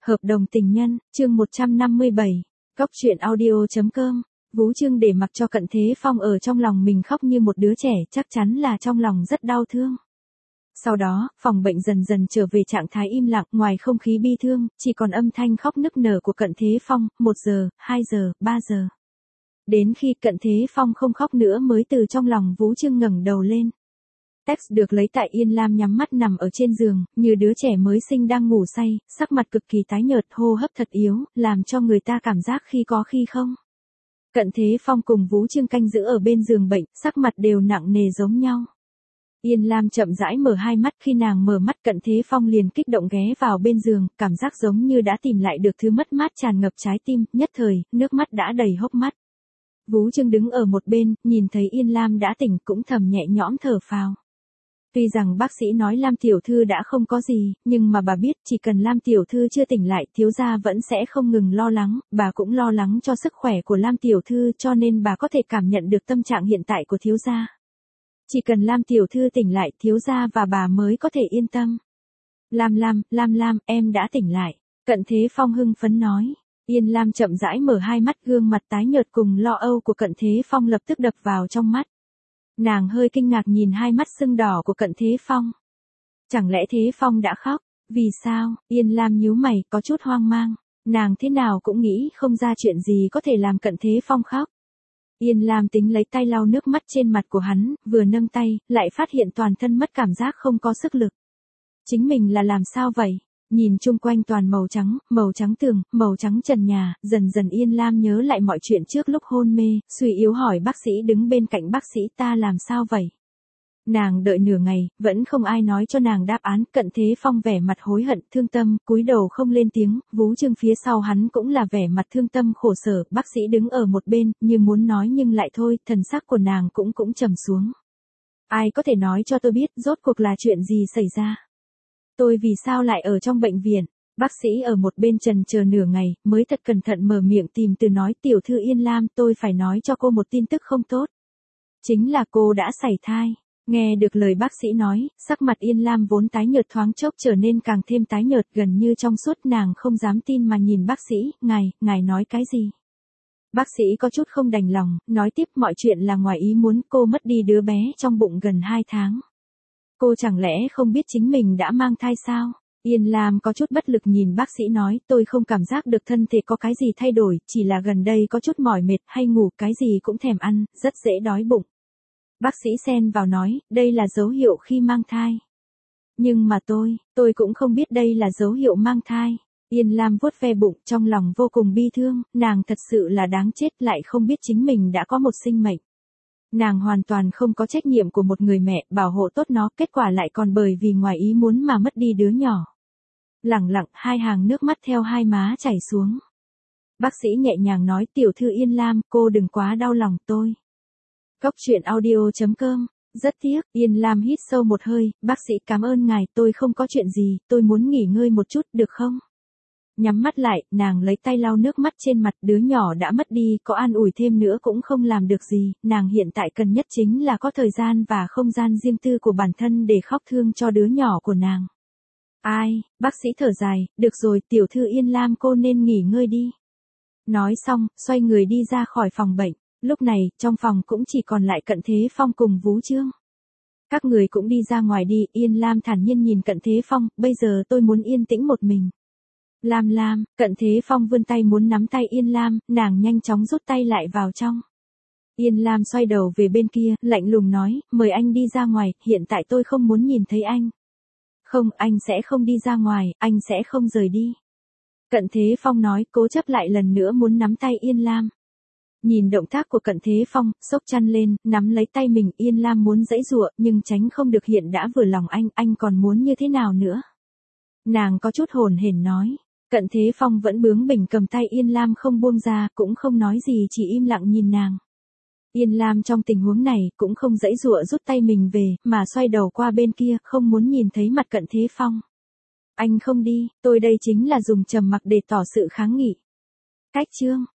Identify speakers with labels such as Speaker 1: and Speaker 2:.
Speaker 1: Hợp đồng tình nhân, chương 157. Góc truyện audio.com. Vú Trương để mặc cho Cận Thế Phong ở trong lòng mình khóc như một đứa trẻ, chắc chắn là trong lòng rất đau thương. Sau đó, phòng bệnh dần dần trở về trạng thái im lặng, ngoài không khí bi thương, chỉ còn âm thanh khóc nức nở của Cận Thế Phong, 1 giờ, 2 giờ, 3 giờ. Đến khi Cận Thế Phong không khóc nữa mới từ trong lòng Vú Trương ngẩng đầu lên. Text được lấy tại Yên Lam nhắm mắt nằm ở trên giường, như đứa trẻ mới sinh đang ngủ say, sắc mặt cực kỳ tái nhợt, hô hấp thật yếu, làm cho người ta cảm giác khi có khi không. Cận Thế Phong cùng Vú Trương canh giữ ở bên giường bệnh, sắc mặt đều nặng nề giống nhau. Yên Lam chậm rãi mở hai mắt, khi nàng mở mắt Cận Thế Phong liền kích động ghé vào bên giường, cảm giác giống như đã tìm lại được thứ mất mát tràn ngập trái tim, nhất thời, nước mắt đã đầy hốc mắt. Vú Trương đứng ở một bên, nhìn thấy Yên Lam đã tỉnh cũng thầm nhẹ nhõm thở phào. Tuy rằng bác sĩ nói Lam tiểu thư đã không có gì, nhưng mà bà biết chỉ cần Lam tiểu thư chưa tỉnh lại, thiếu gia vẫn sẽ không ngừng lo lắng, bà cũng lo lắng cho sức khỏe của Lam tiểu thư, cho nên bà có thể cảm nhận được tâm trạng hiện tại của thiếu gia. Chỉ cần Lam tiểu thư tỉnh lại, thiếu gia và bà mới có thể yên tâm. Lam, em đã tỉnh lại. Cận Thế Phong hưng phấn nói. Yên Lam chậm rãi mở hai mắt, gương mặt tái nhợt cùng lo âu của Cận Thế Phong lập tức đập vào trong mắt. Nàng hơi kinh ngạc nhìn hai mắt sưng đỏ của Cận Thế Phong. Chẳng lẽ Thế Phong đã khóc? Vì sao? Yên Lam nhíu mày, có chút hoang mang. Nàng thế nào cũng nghĩ không ra chuyện gì có thể làm Cận Thế Phong khóc. Yên Lam tính lấy tay lau nước mắt trên mặt của hắn, vừa nâng tay, lại phát hiện toàn thân mất cảm giác, không có sức lực. Chính mình là làm sao vậy? Nhìn chung quanh toàn màu trắng tường, màu trắng trần nhà, dần dần Yên Lam nhớ lại mọi chuyện trước lúc hôn mê, suy yếu hỏi bác sĩ đứng bên cạnh, bác sĩ ta làm sao vậy? Nàng đợi nửa ngày, vẫn không ai nói cho nàng đáp án. Cận Thế Phong vẻ mặt hối hận, thương tâm, cúi đầu không lên tiếng. Vú Trương phía sau hắn cũng là vẻ mặt thương tâm khổ sở, bác sĩ đứng ở một bên, như muốn nói nhưng lại thôi, thần sắc của nàng cũng trầm xuống. Ai có thể nói cho tôi biết, rốt cuộc là chuyện gì xảy ra? Tôi vì sao lại ở trong bệnh viện? Bác sĩ ở một bên trần chờ nửa ngày, mới thật cẩn thận mở miệng tìm từ nói, tiểu thư Yên Lam, tôi phải nói cho cô một tin tức không tốt. Chính là cô đã sảy thai. Nghe được lời bác sĩ nói, sắc mặt Yên Lam vốn tái nhợt thoáng chốc trở nên càng thêm tái nhợt, gần như trong suốt, nàng không dám tin mà nhìn bác sĩ, ngài nói cái gì? Bác sĩ có chút không đành lòng, nói tiếp, mọi chuyện là ngoài ý muốn, cô mất đi đứa bé trong bụng gần 2 tháng. Cô chẳng lẽ không biết chính mình đã mang thai sao? Yên Lam có chút bất lực nhìn bác sĩ nói, tôi không cảm giác được thân thể có cái gì thay đổi, chỉ là gần đây có chút mỏi mệt, hay ngủ, cái gì cũng thèm ăn, rất dễ đói bụng. Bác sĩ xen vào nói, đây là dấu hiệu khi mang thai. Nhưng mà tôi cũng không biết đây là dấu hiệu mang thai. Yên Lam vuốt ve bụng, trong lòng vô cùng bi thương, nàng thật sự là đáng chết, lại không biết chính mình đã có một sinh mệnh. Nàng hoàn toàn không có trách nhiệm của một người mẹ, bảo hộ tốt nó, kết quả lại còn bởi vì ngoài ý muốn mà mất đi đứa nhỏ. Lẳng lặng, hai hàng nước mắt theo hai má chảy xuống. Bác sĩ nhẹ nhàng nói, tiểu thư Yên Lam, cô đừng quá đau lòng tôi. Góc truyện audio.com. Rất tiếc, Yên Lam hít sâu một hơi, bác sĩ cảm ơn ngài, tôi không có chuyện gì, tôi muốn nghỉ ngơi một chút, được không? Nhắm mắt lại, nàng lấy tay lau nước mắt trên mặt, đứa nhỏ đã mất đi, có an ủi thêm nữa cũng không làm được gì, nàng hiện tại cần nhất chính là có thời gian và không gian riêng tư của bản thân để khóc thương cho đứa nhỏ của nàng. Bác sĩ thở dài, được rồi, tiểu thư Yên Lam, cô nên nghỉ ngơi đi. Nói xong, xoay người đi ra khỏi phòng bệnh. Lúc này, trong phòng cũng chỉ còn lại Cận Thế Phong cùng Vú Trương. Các người cũng đi ra ngoài đi, Yên Lam thản nhiên nhìn Cận Thế Phong, bây giờ tôi muốn yên tĩnh một mình. Lam, Cận Thế Phong vươn tay muốn nắm tay Yên Lam, nàng nhanh chóng rút tay lại vào trong. Yên Lam xoay đầu về bên kia, lạnh lùng nói, mời anh đi ra ngoài, hiện tại tôi không muốn nhìn thấy anh. Không, anh sẽ không đi ra ngoài, anh sẽ không rời đi. Cận Thế Phong nói, cố chấp lại lần nữa muốn nắm tay Yên Lam. Nhìn động tác của Cận Thế Phong, xốc chăn lên, nắm lấy tay mình, Yên Lam muốn giãy giụa, nhưng tránh không được, hiện đã vừa lòng anh còn muốn như thế nào nữa? Nàng có chút hồn hển nói. Cận Thế Phong vẫn bướng bỉnh cầm tay Yên Lam không buông ra, cũng không nói gì, chỉ im lặng nhìn nàng. Yên Lam trong tình huống này, cũng không giãy giụa rút tay mình về, mà xoay đầu qua bên kia, không muốn nhìn thấy mặt Cận Thế Phong. Anh không đi, tôi đây chính là dùng trầm mặc để tỏ sự kháng nghị. Cách chương.